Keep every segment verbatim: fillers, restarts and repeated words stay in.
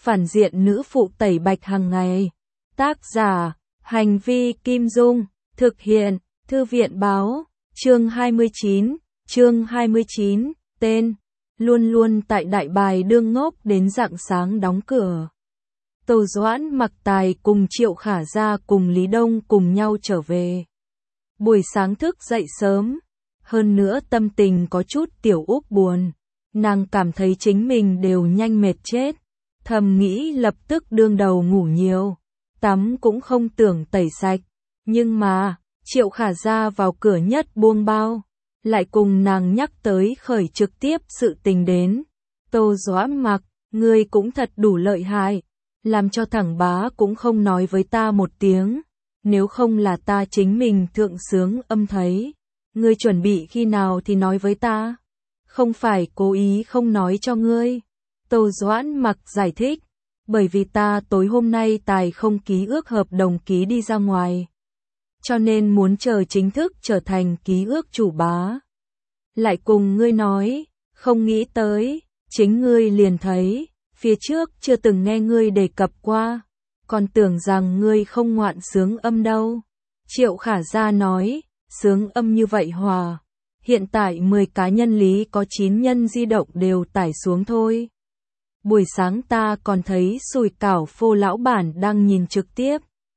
phản diện nữ phụ tẩy bạch hàng ngày. Tác giả, Hành vi Kim Dung, thực hiện, Thư viện Báo, chương hai mươi chín, chương hai mươi chín, tên, luôn luôn tại đại bài đương ngốc đến rạng sáng đóng cửa. Tô Doãn Mặc Tài cùng Triệu Khả Gia cùng Lý Đông cùng nhau trở về. Buổi sáng thức dậy sớm, hơn nữa tâm tình có chút tiểu úp buồn. Nàng cảm thấy chính mình đều nhanh mệt chết, thầm nghĩ lập tức đương đầu ngủ nhiều, tắm cũng không tưởng tẩy sạch. Nhưng mà, Triệu Khả Gia vào cửa nhất buông bao, lại cùng nàng nhắc tới khởi trực tiếp sự tình đến. Tô Doãn Mặc, ngươi cũng thật đủ lợi hại, làm cho thẳng bá cũng không nói với ta một tiếng, nếu không là ta chính mình thượng sướng âm thấy. Ngươi chuẩn bị khi nào thì nói với ta, không phải cố ý không nói cho ngươi. Tô Doãn Mặc giải thích, bởi vì ta tối hôm nay tài không ký ước hợp đồng ký đi ra ngoài, cho nên muốn chờ chính thức trở thành ký ước chủ bá. Lại cùng ngươi nói, không nghĩ tới, chính ngươi liền thấy, phía trước chưa từng nghe ngươi đề cập qua, còn tưởng rằng ngươi không ngoạn sướng âm đâu. Triệu Khả Gia nói, sướng âm như vậy hòa, hiện tại mười cá nhân lý có chín nhân di động đều tải xuống thôi. Buổi sáng ta còn thấy Sùi Cảo Phô lão bản đang nhìn trực tiếp.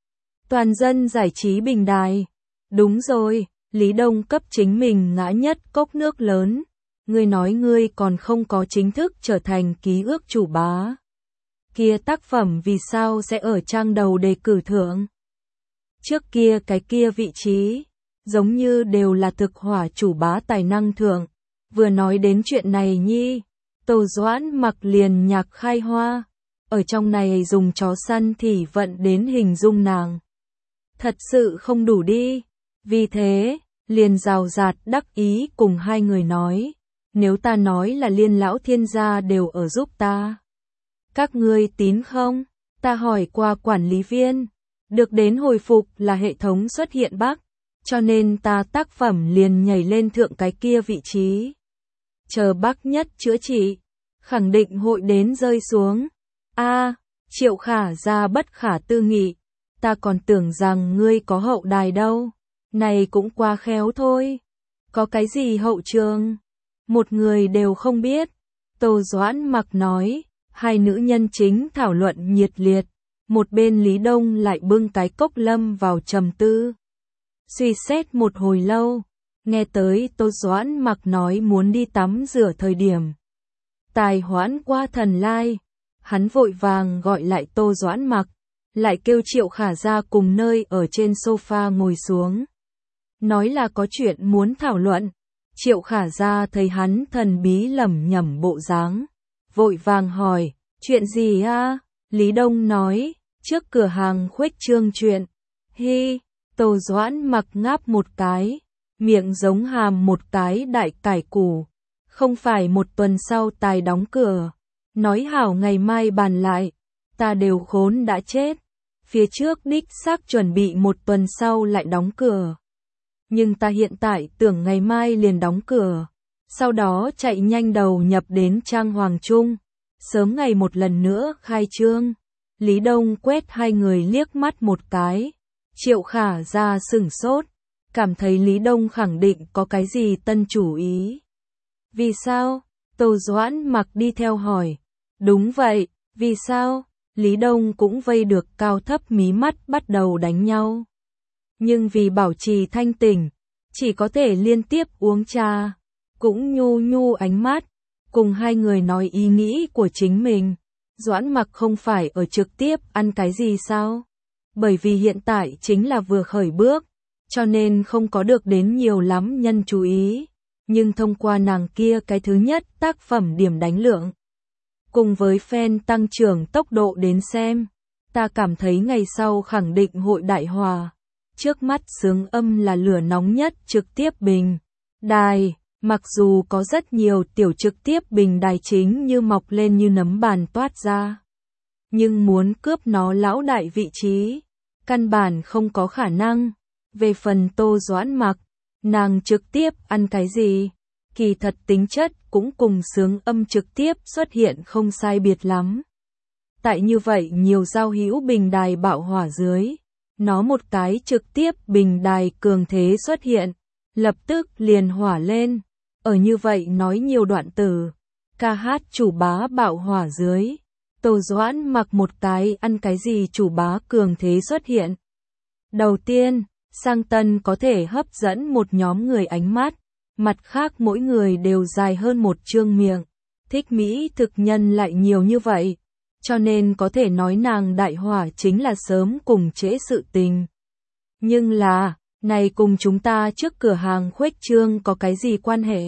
Toàn dân giải trí bình đài. Đúng rồi, Lý Đông cấp chính mình ngã nhất cốc nước lớn. Ngươi nói ngươi còn không có chính thức trở thành ký ước chủ bá. Kia tác phẩm vì sao sẽ ở trang đầu đề cử thưởng? Trước kia cái kia vị trí, giống như đều là thực hỏa chủ bá tài năng thưởng. Vừa nói đến chuyện này nhi, Tô Doãn Mặc liền nhạc khai hoa. Ở trong này dùng chó săn thì vận đến hình dung nàng. Thật sự không đủ đi. Vì thế, liền rào rạt đắc ý cùng hai người nói. Nếu ta nói là Liên lão thiên gia đều ở giúp ta, các ngươi tín không? Ta hỏi qua quản lý viên, được đến hồi phục là hệ thống xuất hiện bug, cho nên ta tác phẩm liền nhảy lên thượng cái kia vị trí. Chờ bug nhất chữa trị, khẳng định hội đến rơi xuống. A, Triệu Khả Gia bất khả tư nghị, ta còn tưởng rằng ngươi có hậu đài đâu, này cũng quá khéo thôi. Có cái gì hậu trường? Một người đều không biết. Tô Doãn Mặc nói, hai nữ nhân chính thảo luận nhiệt liệt, một bên Lý Đông lại bưng cái cốc lâm vào trầm tư. Suy xét một hồi lâu, nghe tới Tô Doãn Mặc nói muốn đi tắm rửa thời điểm. Tài hoãn qua thần lai, hắn vội vàng gọi lại Tô Doãn Mặc, lại kêu Triệu Khả Gia cùng nơi ở trên sofa ngồi xuống. Nói là có chuyện muốn thảo luận. Triệu Khả Gia thấy hắn thần bí lẩm nhẩm bộ dáng, vội vàng hỏi, chuyện gì a? Lý Đông nói, trước cửa hàng khuếch trương chuyện. Hi, Tô Doãn Mặc ngáp một cái, miệng giống hàm một cái đại cải củ. Không phải một tuần sau tài đóng cửa, nói hảo ngày mai bàn lại, ta đều khốn đã chết. Phía trước đích xác chuẩn bị một tuần sau lại đóng cửa. Nhưng ta hiện tại tưởng ngày mai liền đóng cửa, sau đó chạy nhanh đầu nhập đến trang Hoàng Trung, sớm ngày một lần nữa khai trương. Lý Đông quét hai người liếc mắt một cái, Triệu Khả Gia sửng sốt, cảm thấy Lý Đông khẳng định có cái gì tân chủ ý. Vì sao? Tô Doãn Mặc đi theo hỏi. Đúng vậy, vì sao? Lý Đông cũng vây được cao thấp mí mắt bắt đầu đánh nhau. Nhưng vì bảo trì thanh tỉnh, chỉ có thể liên tiếp uống trà, cũng nhu nhu ánh mắt, cùng hai người nói ý nghĩ của chính mình. Doãn Mặc không phải ở trực tiếp ăn cái gì sao? Bởi vì hiện tại chính là vừa khởi bước, cho nên không có được đến nhiều lắm nhân chú ý. Nhưng thông qua nàng kia cái thứ nhất tác phẩm điểm đánh lượng, cùng với fan tăng trưởng tốc độ đến xem, ta cảm thấy ngày sau khẳng định hội đại hòa. Trước mắt sướng âm là lửa nóng nhất trực tiếp bình đài, mặc dù có rất nhiều tiểu trực tiếp bình đài chính như mọc lên như nấm bàn toát ra. Nhưng muốn cướp nó lão đại vị trí, căn bản không có khả năng. Về phần Tô Doãn Mặc, nàng trực tiếp ăn cái gì, kỳ thật tính chất cũng cùng sướng âm trực tiếp xuất hiện không sai biệt lắm. tại như vậy nhiều giao hữu bình đài bạo hỏa dưới, nó một cái trực tiếp bình đài cường thế xuất hiện, lập tức liền hỏa lên, ở như vậy nói nhiều đoạn từ, ca hát chủ bá bạo hỏa dưới, Tô Doãn mặc một cái ăn cái gì chủ bá cường thế xuất hiện. Đầu tiên, sang tân có thể hấp dẫn một nhóm người ánh mắt, mặt khác mỗi người đều dài hơn một trương miệng, thích Mỹ thực nhân lại nhiều như vậy, cho nên có thể nói nàng đại hỏa chính là sớm cùng trễ sự tình. Nhưng là, này cùng chúng ta trước cửa hàng khuếch trương có cái gì quan hệ?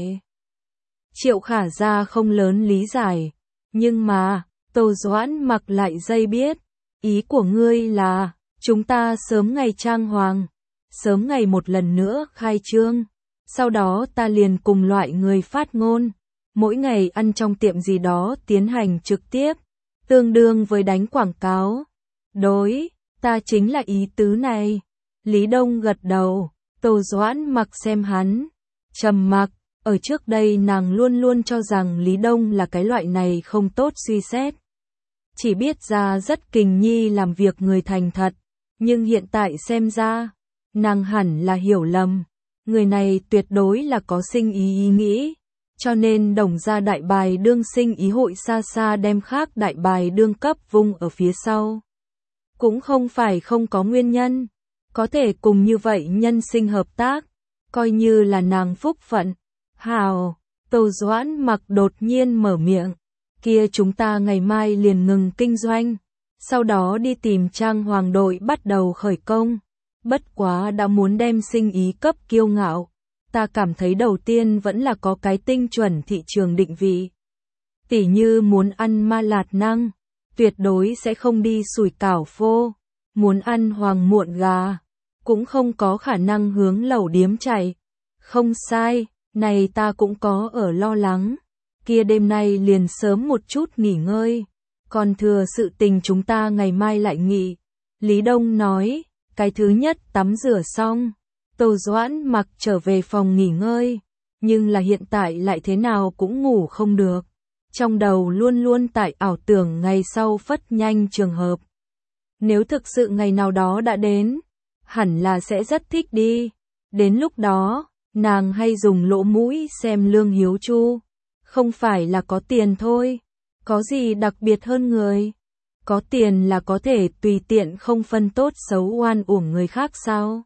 Triệu Khả Gia không lớn lý giải, nhưng mà, Tô Doãn mặc lại dây biết, ý của ngươi là, chúng ta sớm ngày trang hoàng, sớm ngày một lần nữa khai trương, sau đó ta liền cùng loại người phát ngôn, mỗi ngày ăn trong tiệm gì đó tiến hành trực tiếp, tương đương với đánh quảng cáo. Đối, ta chính là ý tứ này. Lý Đông gật đầu, Tô Doãn mặc xem hắn, trầm mặc, ở trước đây nàng luôn luôn cho rằng Lý Đông là cái loại này không tốt suy xét. Chỉ biết ra rất kình nhi làm việc người thành thật, nhưng hiện tại xem ra, nàng hẳn là hiểu lầm, người này tuyệt đối là có sinh ý ý nghĩ, cho nên đồng ra đại bài đương sinh ý hội xa xa đem khác đại bài đương cấp vung ở phía sau. Cũng không phải không có nguyên nhân, có thể cùng như vậy nhân sinh hợp tác, coi như là nàng phúc phận. Hào, Tô Doãn mặc đột nhiên mở miệng, kia chúng ta ngày mai liền ngừng kinh doanh, sau đó đi tìm trang hoàng đội bắt đầu khởi công, bất quá đã muốn đem sinh ý cấp kiêu ngạo, ta cảm thấy đầu tiên vẫn là có cái tinh chuẩn thị trường định vị. Tỉ như muốn ăn ma lạt năng, tuyệt đối sẽ không đi sủi cảo phô, muốn ăn hoàng muộn gà, cũng không có khả năng hướng lẩu điếm chạy. Không sai, này ta cũng có ở lo lắng, kia đêm nay liền sớm một chút nghỉ ngơi, còn thừa sự tình chúng ta ngày mai lại nghị. Lý Đông nói, cái thứ nhất tắm rửa xong, Tô Doãn mặc trở về phòng nghỉ ngơi, nhưng là hiện tại lại thế nào cũng ngủ không được, trong đầu luôn luôn tại ảo tưởng ngày sau phất nhanh trường hợp. Nếu thực sự ngày nào đó đã đến, hẳn là sẽ rất thích đi, đến lúc đó, nàng hay dùng lỗ mũi xem Lương Hiếu Chu, không phải là có tiền thôi, có gì đặc biệt hơn người, có tiền là có thể tùy tiện không phân tốt xấu oan uổng người khác sao.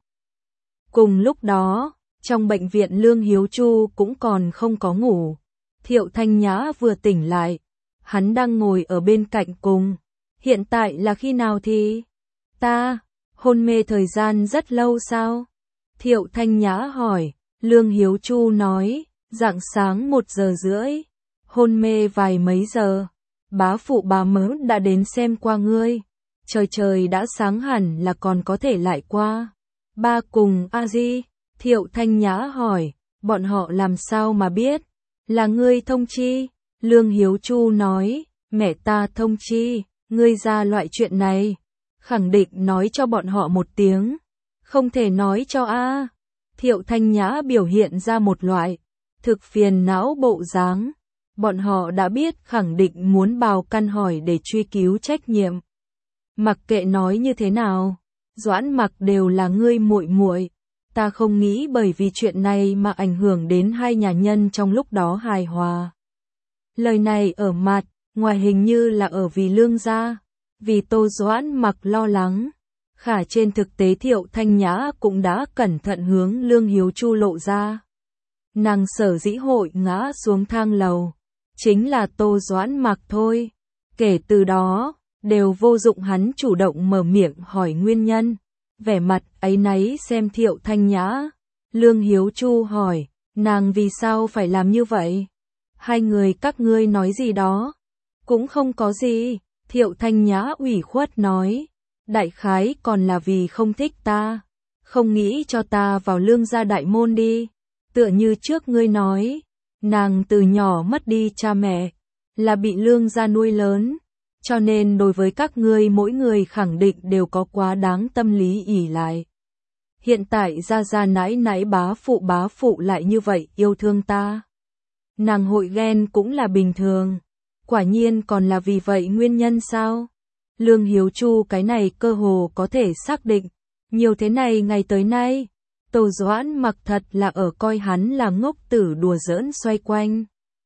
Cùng lúc đó, trong bệnh viện Lương Hiếu Chu cũng còn không có ngủ, Thiệu Thanh Nhã vừa tỉnh lại, hắn đang ngồi ở bên cạnh cùng, hiện tại là khi nào thì, ta, hôn mê thời gian rất lâu sao? Thiệu Thanh Nhã hỏi, Lương Hiếu Chu nói, rạng sáng một giờ rưỡi, hôn mê vài mấy giờ, bá phụ bá mớ đã đến xem qua ngươi, trời trời đã sáng hẳn là còn có thể lại qua. Ba cùng a di, Thiệu Thanh Nhã hỏi, bọn họ làm sao mà biết, là ngươi thông chi, Lương Hiếu Chu nói, mẹ ta thông chi, ngươi ra loại chuyện này, khẳng định nói cho bọn họ một tiếng, không thể nói cho a. Thiệu Thanh Nhã biểu hiện ra một loại thực phiền não bộ dáng, bọn họ đã biết khẳng định muốn bào căn hỏi để truy cứu trách nhiệm. Mặc kệ nói như thế nào, Doãn Mặc đều là ngươi muội muội, ta không nghĩ bởi vì chuyện này mà ảnh hưởng đến hai nhà nhân trong lúc đó hài hòa. Lời này ở mặt, ngoài hình như là ở vì Lương gia, vì Tô Doãn Mặc lo lắng, khả trên thực tế Thiệu Thanh Nhã cũng đã cẩn thận hướng Lương Hiếu Chu lộ ra. Nàng sở dĩ hội ngã xuống thang lầu, chính là Tô Doãn Mặc thôi. Kể từ đó, đều vô dụng hắn chủ động mở miệng hỏi nguyên nhân. Vẻ mặt áy náy xem Thiệu Thanh Nhã. Lương Hiếu Chu hỏi, nàng vì sao phải làm như vậy? Hai người các ngươi nói gì đó? Cũng không có gì, Thiệu Thanh Nhã ủy khuất nói. Đại khái còn là vì không thích ta, không nghĩ cho ta vào Lương gia đại môn đi. Tựa như trước ngươi nói, nàng từ nhỏ mất đi cha mẹ, là bị Lương gia nuôi lớn, cho nên đối với các ngươi mỗi người khẳng định đều có quá đáng tâm lý ỷ lại. Hiện tại gia gia nãi nãi bá phụ bá phụ lại như vậy yêu thương ta, nàng hội ghen cũng là bình thường. Quả nhiên còn là vì vậy nguyên nhân sao? Lương Hiếu Chu cái này cơ hồ có thể xác định. Nhiều thế này ngày tới nay, Tô Doãn Mặc thật là ở coi hắn là ngốc tử đùa giỡn xoay quanh.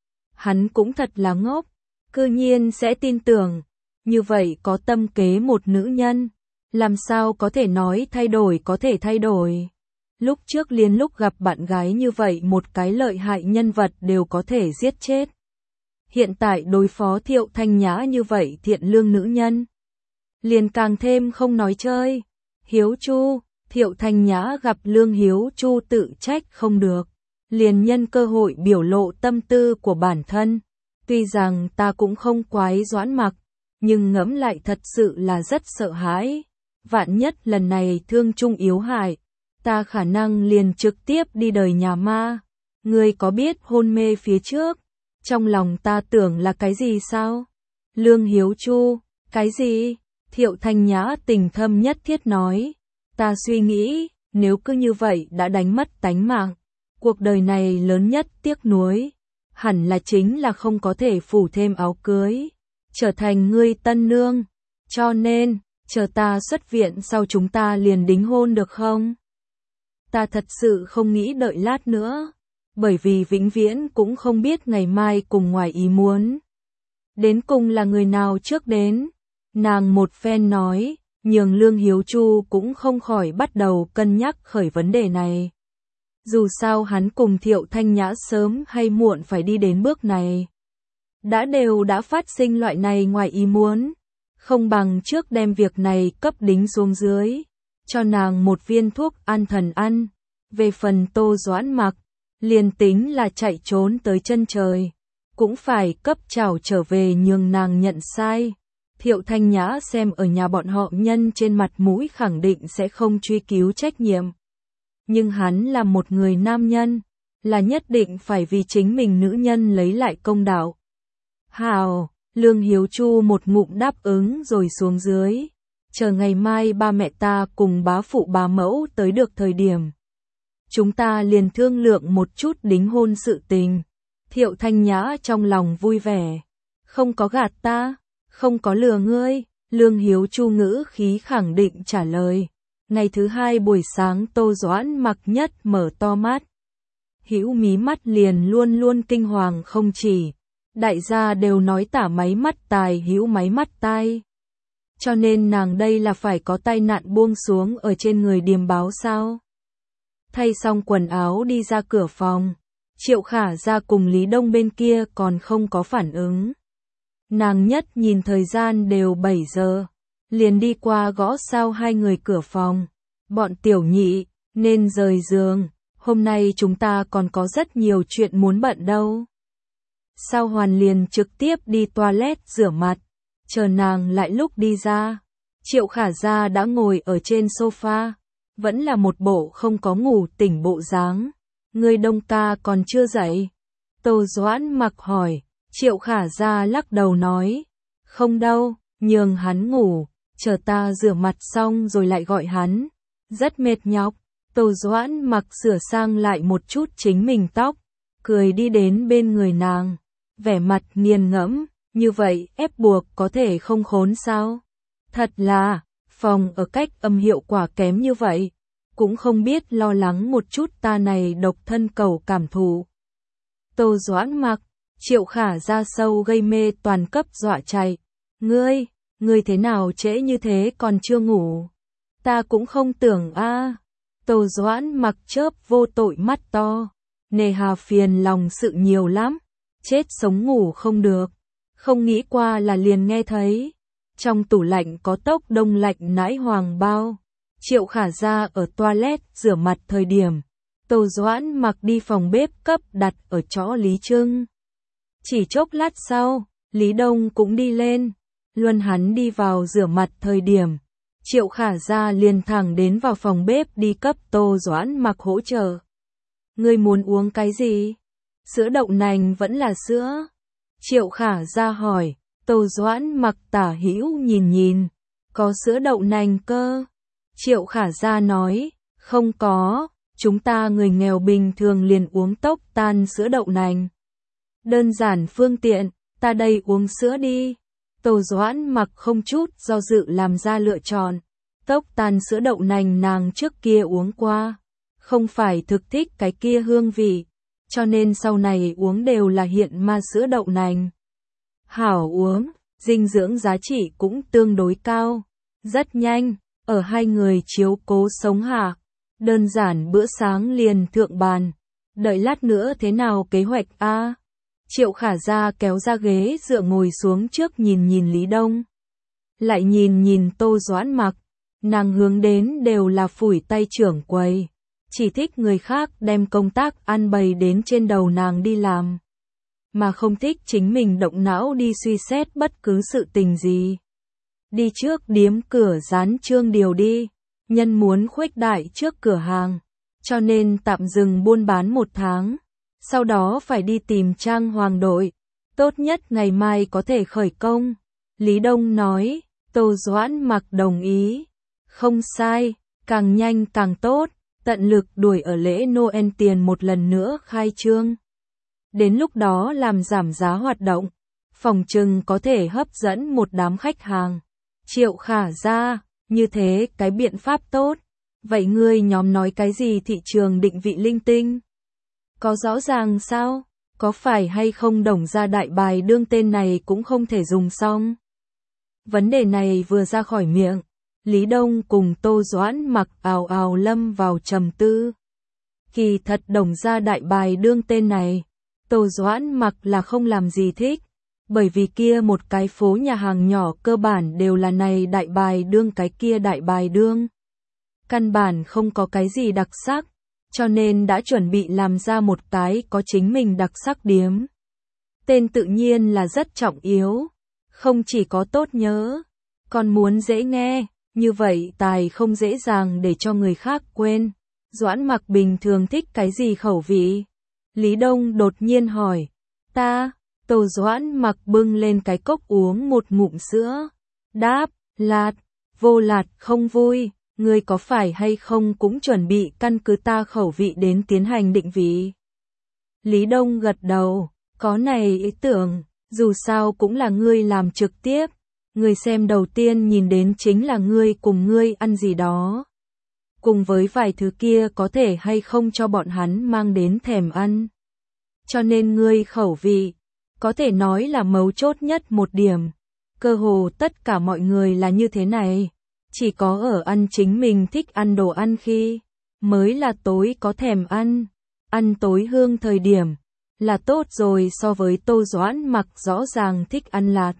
Hắn cũng thật là ngốc, cư nhiên sẽ tin tưởng. Như vậy có tâm kế một nữ nhân, làm sao có thể nói thay đổi có thể thay đổi. Lúc trước liền lúc gặp bạn gái như vậy một cái lợi hại nhân vật đều có thể giết chết. Hiện tại đối phó Thiệu Thanh Nhã như vậy thiện lương nữ nhân, liền càng thêm không nói chơi. Hiếu Chu, Thiệu Thanh Nhã gặp Lương Hiếu Chu tự trách không được, liền nhân cơ hội biểu lộ tâm tư của bản thân. Tuy rằng ta cũng không quái Doãn Mặc, nhưng ngẫm lại thật sự là rất sợ hãi. Vạn nhất lần này thương chung yếu hại, ta khả năng liền trực tiếp đi đời nhà ma. Ngươi có biết hôn mê phía trước, trong lòng ta tưởng là cái gì sao? Lương Hiếu Chu, cái gì? Thiệu Thanh Nhã tình thâm nhất thiết nói. Ta suy nghĩ, nếu cứ như vậy đã đánh mất tánh mạng, cuộc đời này lớn nhất tiếc nuối, hẳn là chính là không có thể phủ thêm áo cưới, trở thành ngươi tân nương. Cho nên, chờ ta xuất viện sau chúng ta liền đính hôn được không? Ta thật sự không nghĩ đợi lát nữa, bởi vì vĩnh viễn cũng không biết ngày mai cùng ngoài ý muốn. Đến cùng là người nào trước đến? Nàng một phen nói, nhường Lương Hiếu Chu cũng không khỏi bắt đầu cân nhắc khởi vấn đề này. Dù sao hắn cùng Thiệu Thanh Nhã sớm hay muộn phải đi đến bước này. Đã đều đã phát sinh loại này ngoài ý muốn, không bằng trước đem việc này cấp đính xuống dưới, cho nàng một viên thuốc an thần ăn. Về phần Tô Doãn Mặc, liền tính là chạy trốn tới chân trời, cũng phải cấp trảo trở về nhường nàng nhận sai. Thiệu Thanh Nhã xem ở nhà bọn họ nhân trên mặt mũi khẳng định sẽ không truy cứu trách nhiệm. Nhưng hắn là một người nam nhân, là nhất định phải vì chính mình nữ nhân lấy lại công đạo. Hào, Lương Hiếu Chu một ngụm đáp ứng rồi xuống dưới. Chờ ngày mai ba mẹ ta cùng bá phụ bá mẫu tới được thời điểm, chúng ta liền thương lượng một chút đính hôn sự tình. Thiệu Thanh Nhã trong lòng vui vẻ. Không có gạt ta, không có lừa ngươi. Lương Hiếu Chu ngữ khí khẳng định trả lời. Ngày thứ hai buổi sáng Tô Doãn Mặc nhất mở to mắt. Hữu mí mắt liền luôn luôn kinh hoàng không chỉ. Đại gia đều nói tả máy mắt tài hữu máy mắt tai. Cho nên nàng đây là phải có tai nạn buông xuống ở trên người điềm báo sao? Thay xong quần áo đi ra cửa phòng, Triệu Khả ra cùng Lý Đông bên kia còn không có phản ứng. Nàng nhất nhìn thời gian đều bảy giờ, liền đi qua gõ sao hai người cửa phòng. Bọn tiểu nhị, nên rời giường, hôm nay chúng ta còn có rất nhiều chuyện muốn bận đâu. Sao Hoàn liền trực tiếp đi toilet rửa mặt, chờ nàng lại lúc đi ra. Triệu Khả ra đã ngồi ở trên sofa, vẫn là một bộ không có ngủ tỉnh bộ dáng. Người Đông ca còn chưa dậy? Tô Doãn Mặc hỏi. Triệu Khả ra lắc đầu nói, không đâu, nhường hắn ngủ, chờ ta rửa mặt xong rồi lại gọi hắn. Rất mệt nhọc. Tô Doãn Mặc sửa sang lại một chút chính mình tóc, cười đi đến bên người nàng, vẻ mặt nghiền ngẫm, như vậy ép buộc có thể không khốn sao? Thật là, phòng ở cách âm hiệu quả kém như vậy, cũng không biết lo lắng một chút ta này độc thân cầu cảm thụ. Tô Doãn Mặc, Triệu Khả ra sâu gây mê toàn cấp dọa chạy. Ngươi, ngươi thế nào trễ như thế còn chưa ngủ? Ta cũng không tưởng a. À. Tô Doãn Mặc chớp vô tội mắt to, nề hà phiền lòng sự nhiều lắm, chết sống ngủ không được, không nghĩ qua là liền nghe thấy. Trong tủ lạnh có tốc đông lạnh nãi hoàng bao. Triệu Khả ra ở toilet rửa mặt thời điểm, Tô Doãn Mặc đi phòng bếp cấp đặt ở chỗ Lý Trưng. Chỉ chốc lát sau, Lý Đông cũng đi lên. Luân hắn đi vào rửa mặt thời điểm, Triệu Khả ra liền thẳng đến vào phòng bếp đi cấp Tô Doãn Mặc hỗ trợ. Ngươi muốn uống cái gì? Sữa đậu nành vẫn là sữa? Triệu Khả ra hỏi. Tô Doãn Mặc tả hữu nhìn nhìn, có sữa đậu nành cơ. Triệu Khả ra nói, không có, chúng ta người nghèo bình thường liền uống tốc tan sữa đậu nành. Đơn giản phương tiện, ta đây uống sữa đi. Tô Doãn Mặc không chút do dự làm ra lựa chọn. Tốc tan sữa đậu nành nàng trước kia uống qua, không phải thực thích cái kia hương vị, cho nên sau này uống đều là hiện ma sữa đậu nành. Hảo uống, dinh dưỡng giá trị cũng tương đối cao. Rất nhanh, ở hai người chiếu cố sống hạ, đơn giản bữa sáng liền thượng bàn. Đợi lát nữa thế nào kế hoạch a? Triệu Khả Gia kéo ra ghế dựa ngồi xuống trước nhìn nhìn Lý Đông. Lại nhìn nhìn Tô Doãn Mặc, nàng hướng đến đều là phủi tay trưởng quầy. Chỉ thích người khác đem công tác ăn bày đến trên đầu nàng đi làm. Mà không thích chính mình động não đi suy xét bất cứ sự tình gì. Đi trước điếm cửa dán chương điều đi, nhân muốn khuếch đại trước cửa hàng, cho nên tạm dừng buôn bán một tháng, sau đó phải đi tìm trang hoàng đội, tốt nhất ngày mai có thể khởi công. Lý Đông nói, Tô Doãn Mặc đồng ý, không sai, càng nhanh càng tốt, tận lực đuổi ở lễ Noel tiền một lần nữa khai trương. Đến lúc đó làm giảm giá hoạt động, phòng trừng có thể hấp dẫn một đám khách hàng. Triệu Khả Gia, như thế cái biện pháp tốt. Vậy ngươi nhóm nói cái gì thị trường định vị linh tinh? Có rõ ràng sao? Có phải hay không Đồng Gia Đại Bài Đương tên này cũng không thể dùng xong? Vấn đề này vừa ra khỏi miệng, Lý Đông cùng Tô Doãn Mặc ào ào lâm vào trầm tư. Kỳ thật Đồng Gia Đại Bài Đương tên này, Tô Doãn Mặc là không làm gì thích, bởi vì kia một cái phố nhà hàng nhỏ cơ bản đều là này đại bài đương cái kia đại bài đương. Căn bản không có cái gì đặc sắc, cho nên đã chuẩn bị làm ra một cái có chính mình đặc sắc điếm. Tên tự nhiên là rất trọng yếu, không chỉ có tốt nhớ, còn muốn dễ nghe, như vậy tài không dễ dàng để cho người khác quên. Doãn Mặc bình thường thích cái gì khẩu vị? Lý Đông đột nhiên hỏi, ta, Tô Doãn Mặc bưng lên cái cốc uống một ngụm sữa, đáp, lạt, vô lạt không vui, ngươi có phải hay không cũng chuẩn bị căn cứ ta khẩu vị đến tiến hành định vị. Lý Đông gật đầu, có này ý tưởng, dù sao cũng là ngươi làm trực tiếp, người xem đầu tiên nhìn đến chính là ngươi cùng ngươi ăn gì đó. Cùng với vài thứ kia có thể hay không cho bọn hắn mang đến thèm ăn. Cho nên ngươi khẩu vị, có thể nói là mấu chốt nhất một điểm. Cơ hồ tất cả mọi người là như thế này. Chỉ có ở ăn chính mình thích ăn đồ ăn khi, mới là tối có thèm ăn. Ăn tối hương thời điểm, là tốt rồi so với Tô Doãn Mặc rõ ràng thích ăn lạt.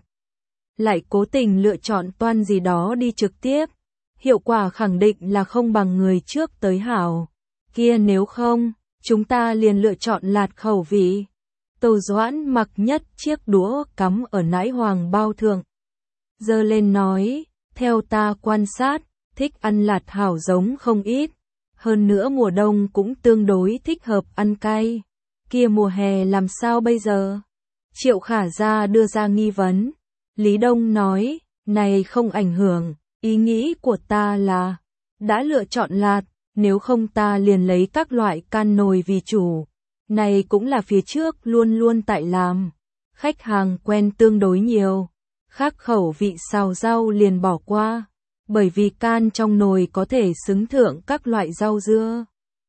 Lại cố tình lựa chọn toan gì đó đi trực tiếp. Hiệu quả khẳng định là không bằng người trước tới hảo. Kia nếu không, chúng ta liền lựa chọn lạt khẩu vị. Tô Doãn Mặc nhất chiếc đũa cắm ở nãi hoàng bao thượng. Giơ lên nói, theo ta quan sát, thích ăn lạt hảo giống không ít. Hơn nữa mùa đông cũng tương đối thích hợp ăn cay. Kia mùa hè làm sao bây giờ? Triệu Khả Gia đưa ra nghi vấn. Lý Đông nói, này không ảnh hưởng. Ý nghĩ của ta là, đã lựa chọn lạt, nếu không ta liền lấy các loại can nồi vì chủ. Này cũng là phía trước luôn luôn tại làm. Khách hàng quen tương đối nhiều. Khác khẩu vị xào rau liền bỏ qua. Bởi vì can trong nồi có thể xứng thượng các loại rau dưa.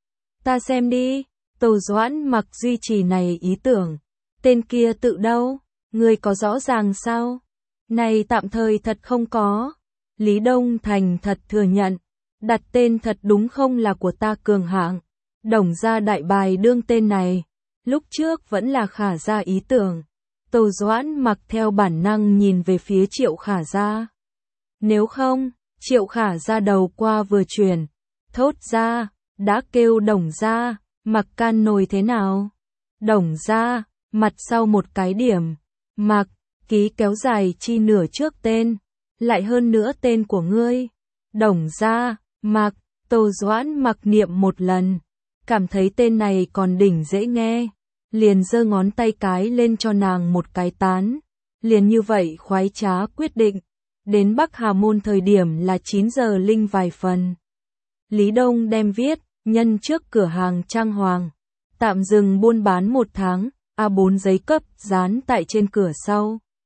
Ta xem đi, Tô Doãn Mặc duy trì này ý tưởng. Tên kia tự đâu? Ngươi có rõ ràng sao? Này tạm thời thật không có. Lý Đông thành thật thừa nhận, đặt tên thật đúng không là của ta cường hạng. Đồng Gia Đại Bài Đương tên này, lúc trước vẫn là Khả Gia ý tưởng. Tô Doãn Mặc theo bản năng nhìn về phía Triệu Khả Gia. Nếu không, Triệu Khả Gia đầu qua vừa chuyển, thốt ra, đã kêu Đồng Gia, Mặc can nồi thế nào? Đồng Gia, mặt sau một cái điểm, Mặc, ký kéo dài chi nửa trước tên. Lại hơn nữa tên của ngươi. Đồng Gia, Mặc, Tô Doãn Mặc niệm một lần. Cảm thấy tên này còn đỉnh dễ nghe. Liền giơ ngón tay cái lên cho nàng một cái tán. Liền như vậy khoái trá quyết định. Đến Bắc Hà Môn thời điểm là chín giờ linh vài phần. Lý Đông đem viết, nhân trước cửa hàng trang hoàng. Tạm dừng buôn bán một tháng, A bốn giấy cấp dán tại trên cửa sau.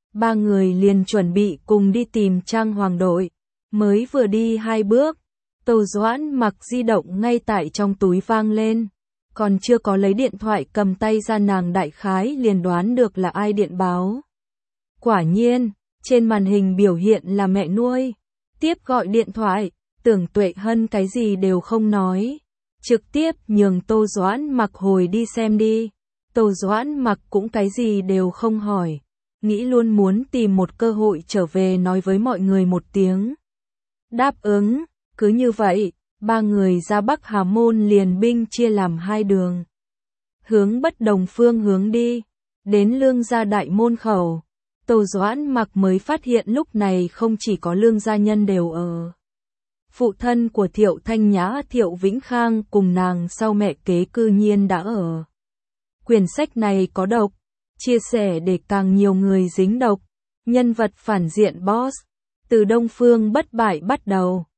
ba người liền chuẩn bị cùng đi tìm Trang Hoàng đội. Mới vừa đi hai bước, Tô Doãn Mặc di động ngay tại trong túi vang lên. Còn chưa có lấy điện thoại cầm tay ra nàng đại khái liền đoán được là ai điện báo. Quả nhiên, trên màn hình biểu hiện là mẹ nuôi. Tiếp gọi điện thoại, Tưởng Tuệ Hân cái gì đều không nói. Trực tiếp nhường Tô Doãn Mặc hồi đi xem đi. Tô Doãn Mặc cũng cái gì đều không hỏi. Nghĩ luôn muốn tìm một cơ hội trở về nói với mọi người một tiếng. Đáp ứng, cứ như vậy, ba người ra Bắc Hà Môn liền binh chia làm hai đường. Hướng bất đồng phương hướng đi, đến Lương gia đại môn khẩu. Tô Doãn Mặc mới phát hiện lúc này không chỉ có Lương gia nhân đều ở. Phụ thân của Thiệu Thanh Nhã Thiệu Vĩnh Khang cùng nàng sau mẹ kế cư nhiên đã ở. Quyển sách này có độc, chia sẻ để càng nhiều người dính độc. Nhân vật phản diện boss, từ Đông Phương bất bại bắt đầu.